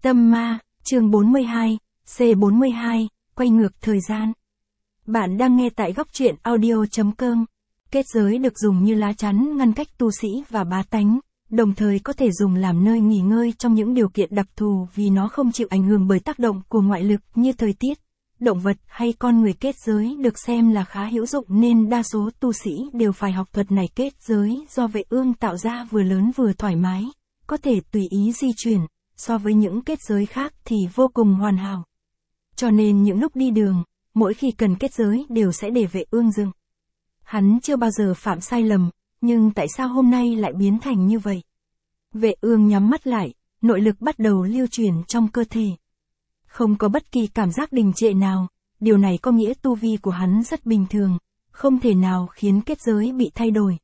Tâm ma, chương 42, C42, quay ngược thời gian. Bạn đang nghe tại góc truyện audio.com. Kết giới được dùng như lá chắn ngăn cách tu sĩ và bá tánh, đồng thời có thể dùng làm nơi nghỉ ngơi trong những điều kiện đặc thù vì nó không chịu ảnh hưởng bởi tác động của ngoại lực như thời tiết, động vật hay con người. Kết giới được xem là khá hữu dụng nên đa số tu sĩ đều phải học thuật này. Kết giới do Vệ Ương tạo ra vừa lớn vừa thoải mái, có thể tùy ý di chuyển, so với những kết giới khác thì vô cùng hoàn hảo. Cho nên những lúc đi đường, mỗi khi cần kết giới đều sẽ để Vệ Ương dừng. Hắn chưa bao giờ phạm sai lầm, nhưng tại sao hôm nay lại biến thành như vậy? Vệ Ương nhắm mắt lại, nội lực bắt đầu lưu chuyển trong cơ thể. Không có bất kỳ cảm giác đình trệ nào, điều này có nghĩa tu vi của hắn rất bình thường, không thể nào khiến kết giới bị thay đổi.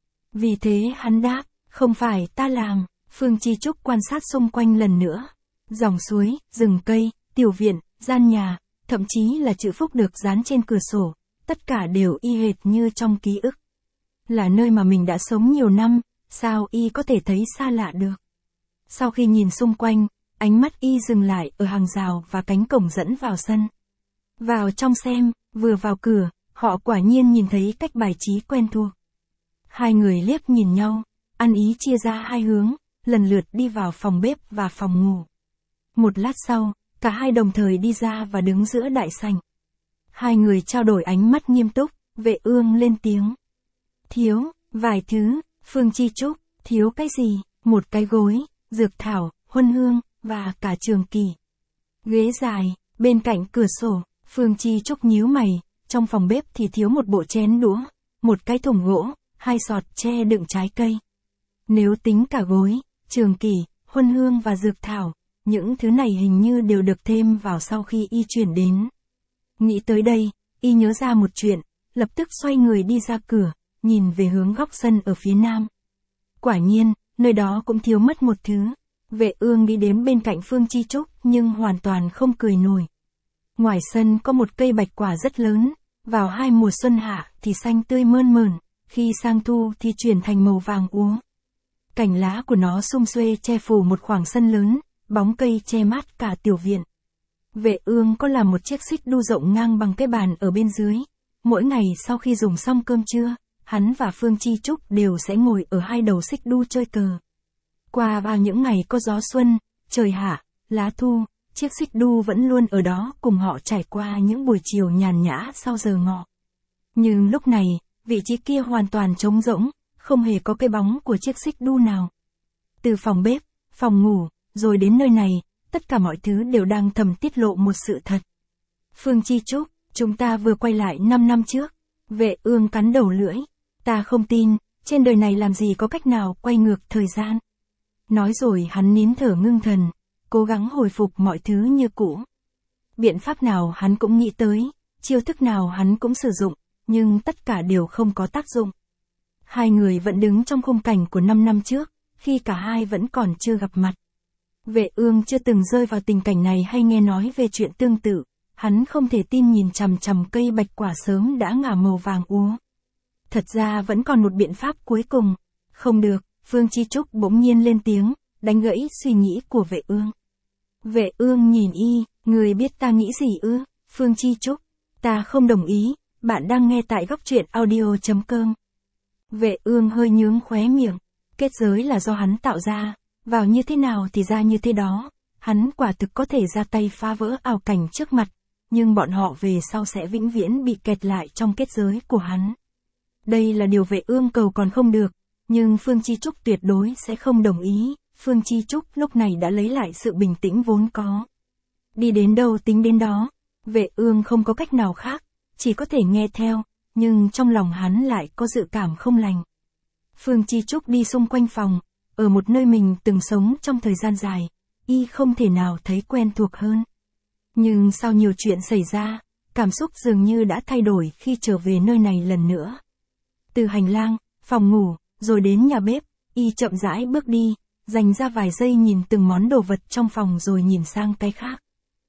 Vì thế hắn đáp, không phải ta làm. Phương Chi Trúc quan sát xung quanh lần nữa. Dòng suối, rừng cây, tiểu viện, gian nhà, thậm chí là chữ phúc được dán trên cửa sổ, tất cả đều y hệt như trong ký ức. Là nơi mà mình đã sống nhiều năm, sao y có thể thấy xa lạ được? Sau khi nhìn xung quanh, ánh mắt y dừng lại ở hàng rào và cánh cổng dẫn vào sân. Vào trong xem, vừa vào cửa, họ quả nhiên nhìn thấy cách bài trí quen thuộc. Hai người liếc nhìn nhau, ăn ý chia ra hai hướng, lần lượt đi vào phòng bếp và phòng ngủ. Một lát sau, cả hai đồng thời đi ra và đứng giữa đại sảnh. Hai người trao đổi ánh mắt nghiêm túc, Vệ Ương lên tiếng. Thiếu, vài thứ. Phương Chi Trúc, thiếu cái gì? Một cái gối, dược thảo, huân hương, và cả trường kỳ. Ghế dài, bên cạnh cửa sổ. Phương Chi Trúc nhíu mày, trong phòng bếp thì thiếu một bộ chén đũa, một cái thùng gỗ, hai sọt tre đựng trái cây. Nếu tính cả gối, trường kỳ, huân hương và dược thảo, những thứ này hình như đều được thêm vào sau khi y chuyển đến. Nghĩ tới đây, y nhớ ra một chuyện, lập tức xoay người đi ra cửa, nhìn về hướng góc sân ở phía nam. Quả nhiên, nơi đó cũng thiếu mất một thứ. Vệ Ương nghĩ đến bên cạnh Phương Chi Trúc nhưng hoàn toàn không cười nổi. Ngoài sân có một cây bạch quả rất lớn, vào hai mùa xuân hạ thì xanh tươi mơn mởn, khi sang thu thì chuyển thành màu vàng úa. Cành lá của nó sum xuê che phủ một khoảng sân lớn, bóng cây che mát cả tiểu viện. Vệ Ương có làm một chiếc xích đu rộng ngang bằng cái bàn ở bên dưới. Mỗi ngày sau khi dùng xong cơm trưa, hắn và Phương Chi Trúc đều sẽ ngồi ở hai đầu xích đu chơi cờ. Qua vào những ngày có gió xuân, trời hạ, lá thu, chiếc xích đu vẫn luôn ở đó cùng họ trải qua những buổi chiều nhàn nhã sau giờ ngọ. Nhưng lúc này, vị trí kia hoàn toàn trống rỗng, không hề có cái bóng của chiếc xích đu nào. Từ phòng bếp, phòng ngủ, rồi đến nơi này, tất cả mọi thứ đều đang thầm tiết lộ một sự thật. Phương Chi Trúc, chúng ta vừa quay lại 5 năm trước. Vệ Ương cắn đầu lưỡi. Ta không tin, trên đời này làm gì có cách nào quay ngược thời gian. Nói rồi hắn nín thở ngưng thần, cố gắng hồi phục mọi thứ như cũ. Biện pháp nào hắn cũng nghĩ tới, chiêu thức nào hắn cũng sử dụng, nhưng tất cả đều không có tác dụng. Hai người vẫn đứng trong khung cảnh của 5 năm trước, khi cả hai vẫn còn chưa gặp mặt. Vệ Ương chưa từng rơi vào tình cảnh này hay nghe nói về chuyện tương tự, hắn không thể tin nhìn chằm chằm cây bạch quả sớm đã ngả màu vàng úa. Thật ra vẫn còn một biện pháp cuối cùng. Không được, Phương Chi Trúc bỗng nhiên lên tiếng, đánh gãy suy nghĩ của Vệ Ương. Vệ Ương nhìn y, người biết ta nghĩ gì ư? Phương Chi Trúc, ta không đồng ý, bạn đang nghe tại góc truyện audio.com. Vệ Ương hơi nhướng khóe miệng, kết giới là do hắn tạo ra, vào như thế nào thì ra như thế đó, hắn quả thực có thể ra tay phá vỡ ảo cảnh trước mặt, nhưng bọn họ về sau sẽ vĩnh viễn bị kẹt lại trong kết giới của hắn. Đây là điều Vệ Ương cầu còn không được, nhưng Phương Chi Trúc tuyệt đối sẽ không đồng ý. Phương Chi Trúc lúc này đã lấy lại sự bình tĩnh vốn có. Đi đến đâu tính đến đó, Vệ Ương không có cách nào khác, chỉ có thể nghe theo, nhưng trong lòng hắn lại có dự cảm không lành. Phương Chi Trúc đi xung quanh phòng, ở một nơi mình từng sống trong thời gian dài, y không thể nào thấy quen thuộc hơn. Nhưng sau nhiều chuyện xảy ra, cảm xúc dường như đã thay đổi khi trở về nơi này lần nữa. Từ hành lang, phòng ngủ, rồi đến nhà bếp, y chậm rãi bước đi, dành ra vài giây nhìn từng món đồ vật trong phòng rồi nhìn sang cái khác.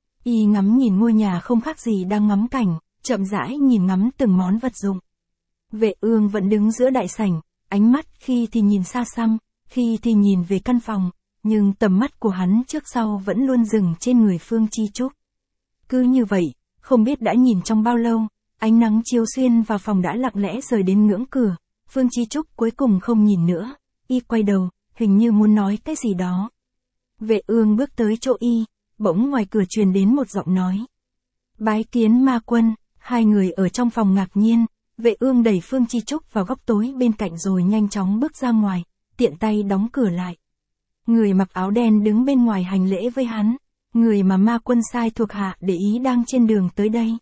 Y ngắm nhìn ngôi nhà không khác gì đang ngắm cảnh, chậm rãi nhìn ngắm từng món vật dụng. Vệ Ương vẫn đứng giữa đại sảnh, ánh mắt khi thì nhìn xa xăm, khi thì nhìn về căn phòng, nhưng tầm mắt của hắn trước sau vẫn luôn dừng trên người Phương Chi Trúc. Cứ như vậy, không biết đã nhìn trong bao lâu, ánh nắng chiếu xuyên vào phòng đã lặng lẽ rời đến ngưỡng cửa, Phương Chi Trúc cuối cùng không nhìn nữa, y quay đầu, hình như muốn nói cái gì đó. Vệ Ương bước tới chỗ y, bỗng ngoài cửa truyền đến một giọng nói. Bái kiến ma quân. Hai người ở trong phòng ngạc nhiên, Vệ Ương đẩy Phương Chi Trúc vào góc tối bên cạnh rồi nhanh chóng bước ra ngoài, tiện tay đóng cửa lại. Người mặc áo đen đứng bên ngoài hành lễ với hắn, người mà ma quân sai thuộc hạ để ý đang trên đường tới đây.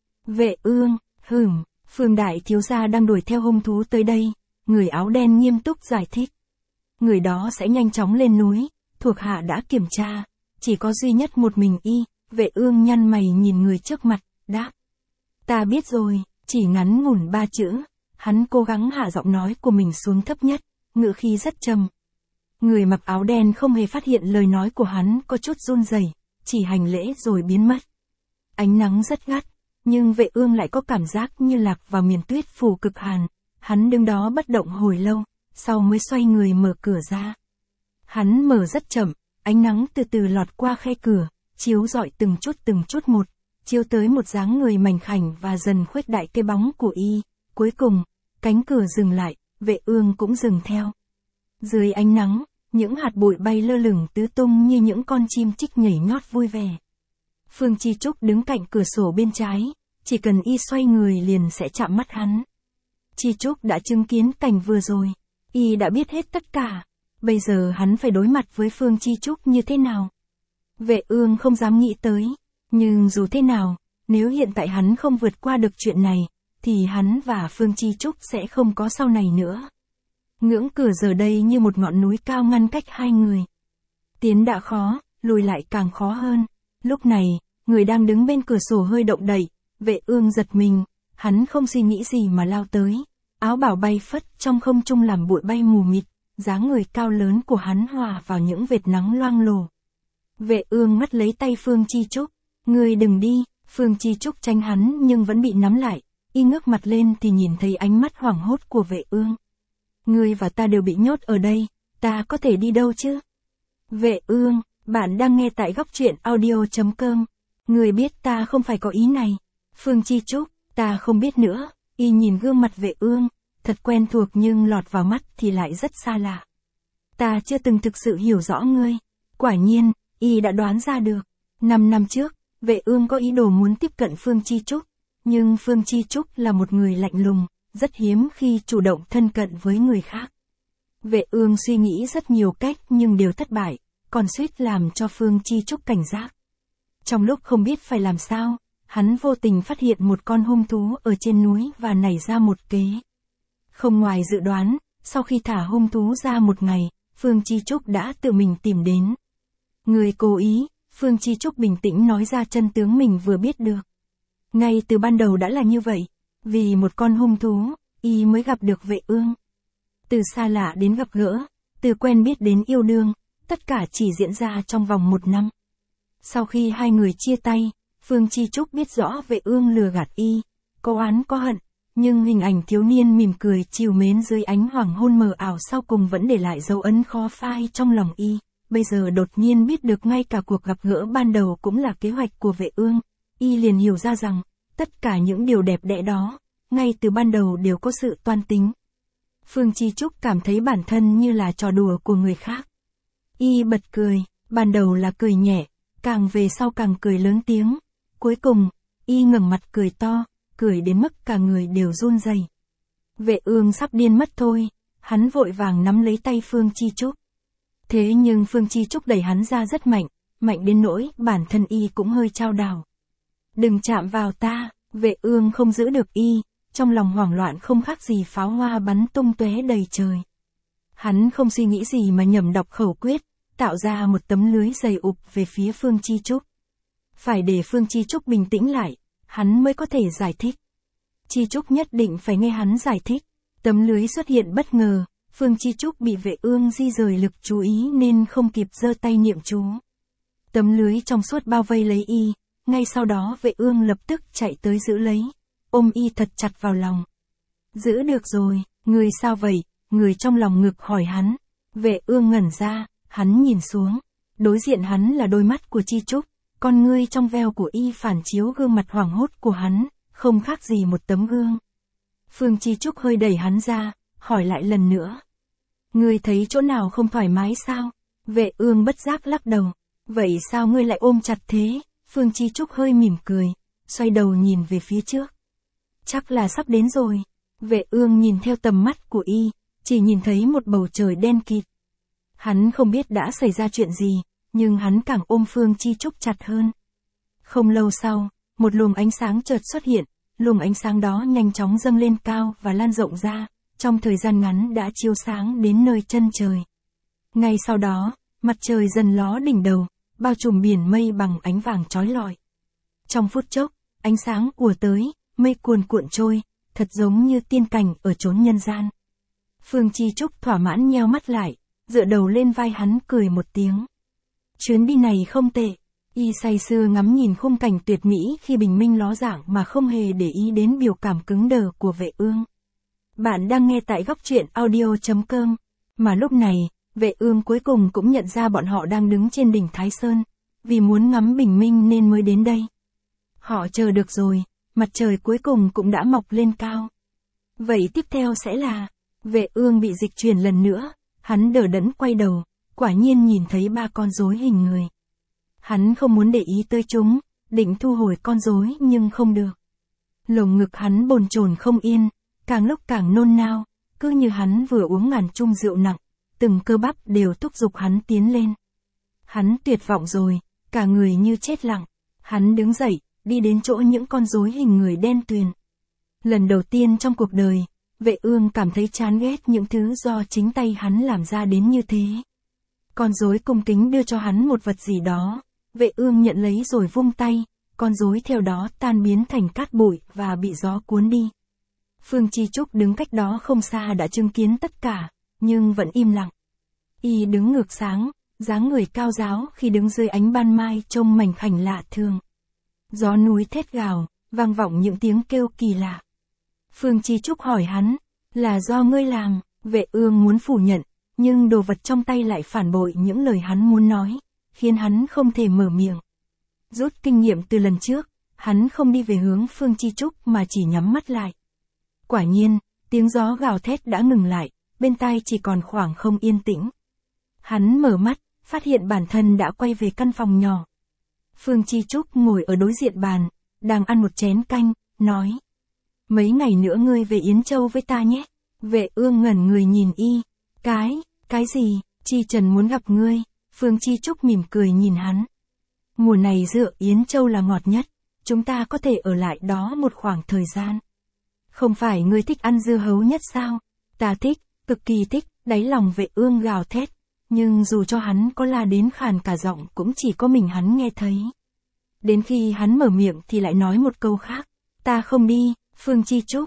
Vệ Ương, Phương đại thiếu gia đang đuổi theo hung thú tới đây, người áo đen nghiêm túc giải thích. Người đó sẽ nhanh chóng lên núi, thuộc hạ đã kiểm tra, chỉ có duy nhất một mình y. Vệ Ương nhăn mày nhìn người trước mặt, đáp. Ta biết rồi, chỉ ngắn ngủn 3 chữ. Hắn cố gắng hạ giọng nói của mình xuống thấp nhất, ngữ khí rất trầm. Người mặc áo đen không hề phát hiện lời nói của hắn có chút run rẩy, chỉ hành lễ rồi biến mất. Ánh nắng rất gắt, nhưng Vệ Ương lại có cảm giác như lạc vào miền tuyết phủ cực hàn. Hắn đứng đó bất động hồi lâu, sau mới xoay người mở cửa ra. Hắn mở rất chậm, ánh nắng từ từ lọt qua khe cửa, chiếu rọi từng chút một, chiếu tới một dáng người mảnh khảnh và dần khuếch đại cái bóng của y. Cuối cùng, cánh cửa dừng lại, Vệ Ương cũng dừng theo. Dưới ánh nắng, những hạt bụi bay lơ lửng tứ tung như những con chim chích nhảy nhót vui vẻ. Phương Chi Trúc đứng cạnh cửa sổ bên trái, chỉ cần y xoay người liền sẽ chạm mắt hắn. Chi Trúc đã chứng kiến cảnh vừa rồi, y đã biết hết tất cả. Bây giờ hắn phải đối mặt với Phương Chi Trúc như thế nào? Vệ Ương không dám nghĩ tới, nhưng dù thế nào, nếu hiện tại hắn không vượt qua được chuyện này, thì hắn và Phương Chi Trúc sẽ không có sau này nữa. Ngưỡng cửa giờ đây như một ngọn núi cao ngăn cách hai người. Tiến đã khó, lùi lại càng khó hơn. Lúc này, người đang đứng bên cửa sổ hơi động đậy, Vệ Ương giật mình, hắn không suy nghĩ gì mà lao tới. Áo bào bay phất trong không trung làm bụi bay mù mịt, dáng người cao lớn của hắn hòa vào những vệt nắng loang lổ. Vệ Ương ngắt lấy tay Phương Chi Trúc, ngươi đừng đi. Phương Chi Trúc tránh hắn nhưng vẫn bị nắm lại, y ngước mặt lên thì nhìn thấy ánh mắt hoảng hốt của Vệ Ương. Ngươi và ta đều bị nhốt ở đây, ta có thể đi đâu chứ? Vệ Ương, bạn đang nghe tại góc truyện audio.com. Ngươi biết ta không phải có ý này. Phương Chi Trúc, ta không biết nữa. Y nhìn gương mặt Vệ Ương, thật quen thuộc nhưng lọt vào mắt thì lại rất xa lạ. Ta chưa từng thực sự hiểu rõ ngươi. Quả nhiên, y đã đoán ra được. 5 năm trước, Vệ Ương có ý đồ muốn tiếp cận Phương Chi Trúc, nhưng Phương Chi Trúc là một người lạnh lùng, rất hiếm khi chủ động thân cận với người khác. Vệ Ương suy nghĩ rất nhiều cách nhưng đều thất bại, còn suýt làm cho Phương Chi Trúc cảnh giác. Trong lúc không biết phải làm sao, hắn vô tình phát hiện một con hung thú ở trên núi và nảy ra một kế. Không ngoài dự đoán, sau khi thả hung thú ra một ngày, Phương Chi Trúc đã tự mình tìm đến. Người cố ý, Phương Chi Trúc bình tĩnh nói ra chân tướng mình vừa biết được. Ngay từ ban đầu đã là như vậy, vì một con hung thú, y mới gặp được Vệ Ương. Từ xa lạ đến gặp gỡ, từ quen biết đến yêu đương, tất cả chỉ diễn ra trong vòng 1 năm. Sau khi hai người chia tay, Phương Chi Trúc biết rõ Vệ Ương lừa gạt y, có oán có hận, nhưng hình ảnh thiếu niên mỉm cười trìu mến dưới ánh hoàng hôn mờ ảo sau cùng vẫn để lại dấu ấn khó phai trong lòng y. Bây giờ đột nhiên biết được ngay cả cuộc gặp gỡ ban đầu cũng là kế hoạch của Vệ Ương, y liền hiểu ra rằng, tất cả những điều đẹp đẽ đó, ngay từ ban đầu đều có sự toan tính. Phương Chi Trúc cảm thấy bản thân như là trò đùa của người khác. Y bật cười, ban đầu là cười nhẹ, càng về sau càng cười lớn tiếng. Cuối cùng, y ngẩng mặt cười to, cười đến mức cả người đều run rẩy. Vệ Ương sắp điên mất thôi, hắn vội vàng nắm lấy tay Phương Chi Trúc. Thế nhưng Phương Chi Trúc đẩy hắn ra rất mạnh, mạnh đến nỗi bản thân y cũng hơi chao đảo. Đừng chạm vào ta, Vệ Ương không giữ được y, trong lòng hoảng loạn không khác gì pháo hoa bắn tung tóe đầy trời. Hắn không suy nghĩ gì mà nhẩm đọc khẩu quyết, tạo ra một tấm lưới dày ụp về phía Phương Chi Trúc. Phải để Phương Chi Trúc bình tĩnh lại, hắn mới có thể giải thích. Chi Trúc nhất định phải nghe hắn giải thích. Tấm lưới xuất hiện bất ngờ, Phương Chi Trúc bị Vệ Ương di rời lực chú ý nên không kịp giơ tay niệm chú. Tấm lưới trong suốt bao vây lấy y, ngay sau đó Vệ Ương lập tức chạy tới giữ lấy, ôm y thật chặt vào lòng. Giữ được rồi, người sao vậy? Người trong lòng ngực hỏi hắn. Vệ Ương ngẩn ra, Hắn nhìn xuống. Đối diện hắn là đôi mắt của Chi Trúc, con ngươi trong veo của y phản chiếu gương mặt hoảng hốt của hắn, không khác gì một tấm gương. Phương Chi Trúc hơi đẩy hắn ra, hỏi lại lần nữa. Ngươi thấy chỗ nào không thoải mái sao? Vệ Ương bất giác lắc đầu. Vậy sao ngươi lại ôm chặt thế? Phương Chi Trúc hơi mỉm cười, xoay đầu nhìn về phía trước. Chắc là sắp đến rồi. Vệ Ương nhìn theo tầm mắt của y, chỉ nhìn thấy một bầu trời đen kịt. Hắn không biết đã xảy ra chuyện gì, nhưng hắn càng ôm Phương Chi Trúc chặt hơn. Không lâu sau, một luồng ánh sáng chợt xuất hiện, luồng ánh sáng đó nhanh chóng dâng lên cao và lan rộng ra, trong thời gian ngắn đã chiếu sáng đến nơi chân trời. Ngay sau đó, mặt trời dần ló đỉnh đầu, bao trùm biển mây bằng ánh vàng chói lọi. Trong phút chốc, ánh sáng ùa tới, mây cuồn cuộn trôi, thật giống như tiên cảnh ở chốn nhân gian. Phương Chi Trúc thỏa mãn nheo mắt lại, dựa đầu lên vai hắn cười một tiếng. Chuyến đi này không tệ. Y say sưa ngắm nhìn khung cảnh tuyệt mỹ khi bình minh ló dạng mà không hề để ý đến biểu cảm cứng đờ của Vệ Ương. Bạn đang nghe tại góc truyện audio.com. Mà lúc này, Vệ Ương cuối cùng cũng nhận ra bọn họ đang đứng trên đỉnh Thái Sơn, vì muốn ngắm bình minh nên mới đến đây. Họ chờ được rồi, mặt trời cuối cùng cũng đã mọc lên cao. Vậy tiếp theo sẽ là, Vệ Ương bị dịch chuyển lần nữa, hắn đờ đẫn quay đầu, quả nhiên nhìn thấy 3 con rối hình người. Hắn không muốn để ý tới chúng, định thu hồi con rối nhưng không được. Lồng ngực hắn bồn chồn không yên, càng lúc càng nôn nao, cứ như hắn vừa uống ngàn chung rượu nặng, từng cơ bắp đều thúc giục hắn tiến lên. Hắn tuyệt vọng rồi, cả người như chết lặng. Hắn đứng dậy, đi đến chỗ những con rối hình người đen tuyền. Lần đầu tiên trong cuộc đời, Vệ Ương cảm thấy chán ghét những thứ do chính tay hắn làm ra đến như thế. Con rối cung kính đưa cho hắn một vật gì đó, Vệ Ương nhận lấy rồi vung tay, con rối theo đó tan biến thành cát bụi và bị gió cuốn đi. Phương Chi Trúc đứng cách đó không xa đã chứng kiến tất cả, nhưng vẫn im lặng. Y đứng ngược sáng, dáng người cao ráo khi đứng dưới ánh ban mai trông mảnh khảnh lạ thường. Gió núi thét gào, vang vọng những tiếng kêu kỳ lạ. Phương Chi Trúc hỏi hắn, là do ngươi làm? Vệ Ương muốn phủ nhận, nhưng đồ vật trong tay lại phản bội những lời hắn muốn nói, khiến hắn không thể mở miệng. Rút kinh nghiệm từ lần trước, hắn không đi về hướng Phương Chi Trúc mà chỉ nhắm mắt lại. Quả nhiên, tiếng gió gào thét đã ngừng lại, bên tai chỉ còn khoảng không yên tĩnh. Hắn mở mắt, phát hiện bản thân đã quay về căn phòng nhỏ. Phương Chi Trúc ngồi ở đối diện bàn, đang ăn một chén canh, nói. Mấy ngày nữa ngươi về Yến Châu với ta nhé. Vệ Ương ngẩn người nhìn y. Cái gì? Chi Trần muốn gặp ngươi. Phương Chi Trúc mỉm cười nhìn hắn. Mùa này dựa Yến Châu là ngọt nhất, chúng ta có thể ở lại đó một khoảng thời gian. Không phải ngươi thích ăn dưa hấu nhất sao? Ta thích, cực kỳ thích, đáy lòng Vệ Ương gào thét. Nhưng dù cho hắn có la đến khàn cả giọng cũng chỉ có mình hắn nghe thấy. Đến khi hắn mở miệng thì lại nói một câu khác. Ta không đi. Phương Chi Trúc,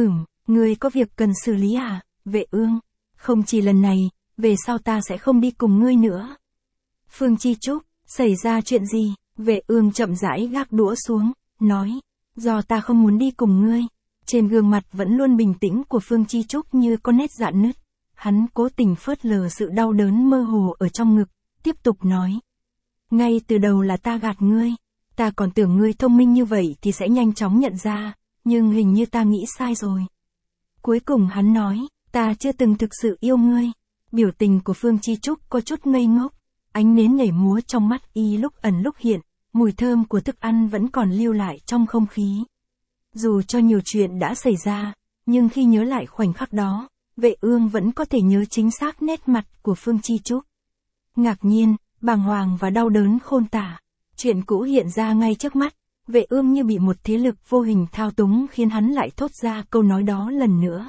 ngươi có việc cần xử lý à? Vệ Ương, không chỉ lần này, về sau ta sẽ không đi cùng ngươi nữa. Phương Chi Trúc, xảy ra chuyện gì? Vệ Ương chậm rãi gác đũa xuống, nói, do ta không muốn đi cùng ngươi. Trên gương mặt vẫn luôn bình tĩnh của Phương Chi Trúc như có nét rạn nứt. Hắn cố tình phớt lờ sự đau đớn mơ hồ ở trong ngực, tiếp tục nói. Ngay từ đầu là ta gạt ngươi, ta còn tưởng ngươi thông minh như vậy thì sẽ nhanh chóng nhận ra, nhưng hình như ta nghĩ sai rồi. Cuối cùng hắn nói, ta chưa từng thực sự yêu ngươi. Biểu tình của Phương Chi Trúc có chút ngây ngốc, ánh nến nhảy múa trong mắt y lúc ẩn lúc hiện, mùi thơm của thức ăn vẫn còn lưu lại trong không khí. Dù cho nhiều chuyện đã xảy ra, nhưng khi nhớ lại khoảnh khắc đó, Vệ Ương vẫn có thể nhớ chính xác nét mặt của Phương Chi Trúc. Ngạc nhiên, bàng hoàng và đau đớn khôn tả. Chuyện cũ hiện ra ngay trước mắt, Vệ Ương như bị một thế lực vô hình thao túng khiến hắn lại thốt ra câu nói đó lần nữa.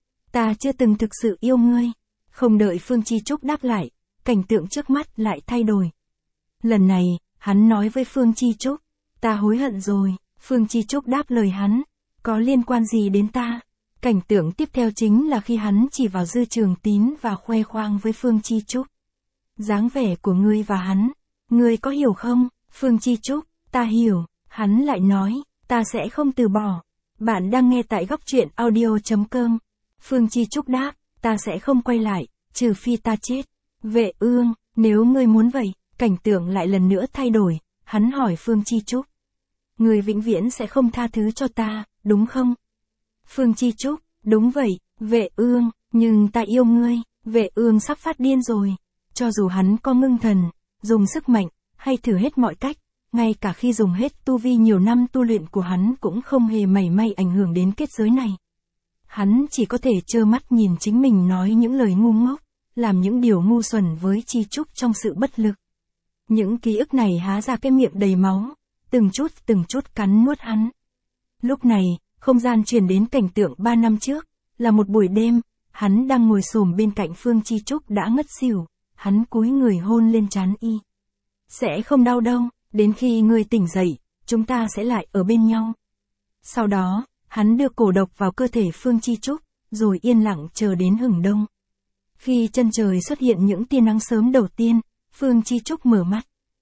Ta chưa từng thực sự yêu ngươi. Không đợi Phương Chi Trúc đáp lại, cảnh tượng trước mắt lại thay đổi. Lần này, hắn nói với Phương Chi Trúc, ta hối hận rồi. Phương Chi Trúc đáp lời hắn, có liên quan gì đến ta? Cảnh tượng tiếp theo chính là khi hắn chỉ vào Dư Trường Tín và khoe khoang với Phương Chi Trúc. Dáng vẻ của ngươi và hắn, ngươi có hiểu không? Phương Chi Trúc, ta hiểu. Hắn lại nói, ta sẽ không từ bỏ. Bạn đang nghe tại góc truyện audio.com. Phương Chi Trúc đáp, ta sẽ không quay lại, trừ phi ta chết. Vệ Ương, Nếu ngươi muốn vậy, cảnh tượng lại lần nữa thay đổi, hắn hỏi Phương Chi Trúc. Ngươi vĩnh viễn sẽ không tha thứ cho ta, đúng không? Phương Chi Trúc, đúng vậy, Vệ Ương, nhưng ta yêu ngươi. Vệ Ương sắp phát điên rồi. Cho dù hắn có ngưng thần, dùng sức mạnh, hay thử hết mọi cách, ngay cả khi dùng hết tu vi nhiều năm tu luyện của hắn cũng không hề mảy may ảnh hưởng đến kết giới này. Hắn chỉ có thể trơ mắt nhìn chính mình nói những lời ngu ngốc, làm những điều ngu xuẩn với Chi Trúc trong sự bất lực. Những ký ức này há ra cái miệng đầy máu, từng chút cắn nuốt hắn. Lúc này, không gian truyền đến cảnh tượng 3 năm trước, là một buổi đêm, hắn đang ngồi xổm bên cạnh Phương Chi Trúc đã ngất xỉu, hắn cúi người hôn lên trán y. Sẽ không đau đâu, đến khi ngươi tỉnh dậy, chúng ta sẽ lại ở bên nhau. Sau đó, hắn đưa cổ độc vào cơ thể Phương Chi Trúc, rồi yên lặng chờ đến hừng đông. Khi chân trời xuất hiện những tia nắng sớm đầu tiên, Phương Chi Trúc mở mắt.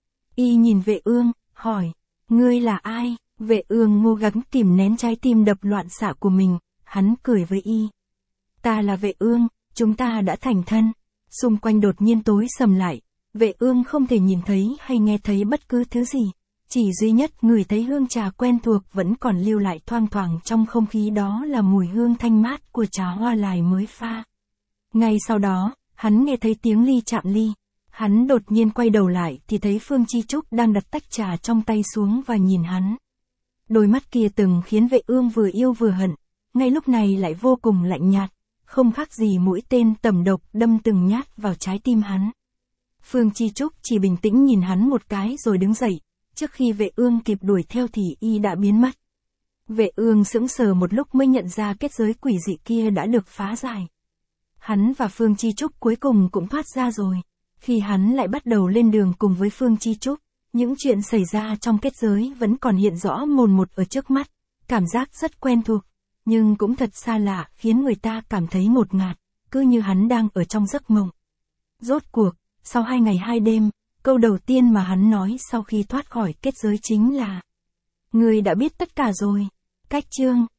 Y nhìn Vệ Ương, hỏi, ngươi là ai? Vệ Ương cố gắng kìm nén trái tim đập loạn xạ của mình, hắn cười với y. Ta là Vệ Ương, chúng ta đã thành thân. Xung quanh đột nhiên tối sầm lại, Vệ Ương không thể nhìn thấy hay nghe thấy bất cứ thứ gì. Chỉ duy nhất người thấy hương trà quen thuộc vẫn còn lưu lại thoang thoảng trong không khí, đó là mùi hương thanh mát của trà hoa lài mới pha. Ngay sau đó, hắn nghe thấy tiếng ly chạm ly. Hắn đột nhiên quay đầu lại thì thấy Phương Chi Trúc đang đặt tách trà trong tay xuống và nhìn hắn. Đôi mắt kia từng khiến Vệ Ương vừa yêu vừa hận, ngay lúc này lại vô cùng lạnh nhạt, không khác gì mũi tên tẩm độc đâm từng nhát vào trái tim hắn. Phương Chi Trúc chỉ bình tĩnh nhìn hắn một cái rồi đứng dậy, trước khi Vệ Ương kịp đuổi theo thì y đã biến mất. Vệ Ương sững sờ một lúc mới nhận ra kết giới quỷ dị kia đã được phá giải. Hắn và Phương Chi Trúc cuối cùng cũng thoát ra rồi. Khi hắn lại bắt đầu lên đường cùng với Phương Chi Trúc, những chuyện xảy ra trong kết giới vẫn còn hiện rõ mồn một ở trước mắt, cảm giác rất quen thuộc, nhưng cũng thật xa lạ, khiến người ta cảm thấy ngột ngạt, cứ như hắn đang ở trong giấc mộng. Rốt cuộc, sau 2 ngày 2 đêm, câu đầu tiên mà hắn nói sau khi thoát khỏi kết giới chính là: Ngươi đã biết tất cả rồi. Cách chương